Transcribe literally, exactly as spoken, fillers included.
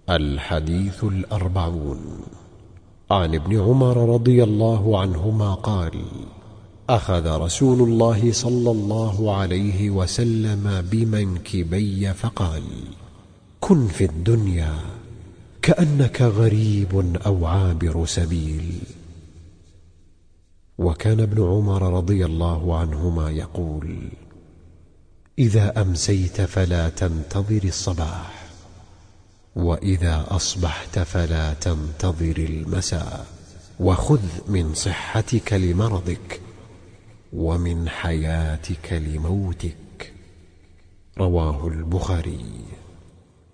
الحديث الأربعون. عن ابن عمر رضي الله عنهما قال: أخذ رسول الله صلى الله عليه وسلم بمنكبي فقال: كن في الدنيا كأنك غريب أو عابر سبيل. وكان ابن عمر رضي الله عنهما يقول: إذا أمسيت فلا تنتظر الصباح، وإذا أصبحت فلا تنتظر المساء، وخذ من صحتك لمرضك ومن حياتك لموتك. رواه البخاري.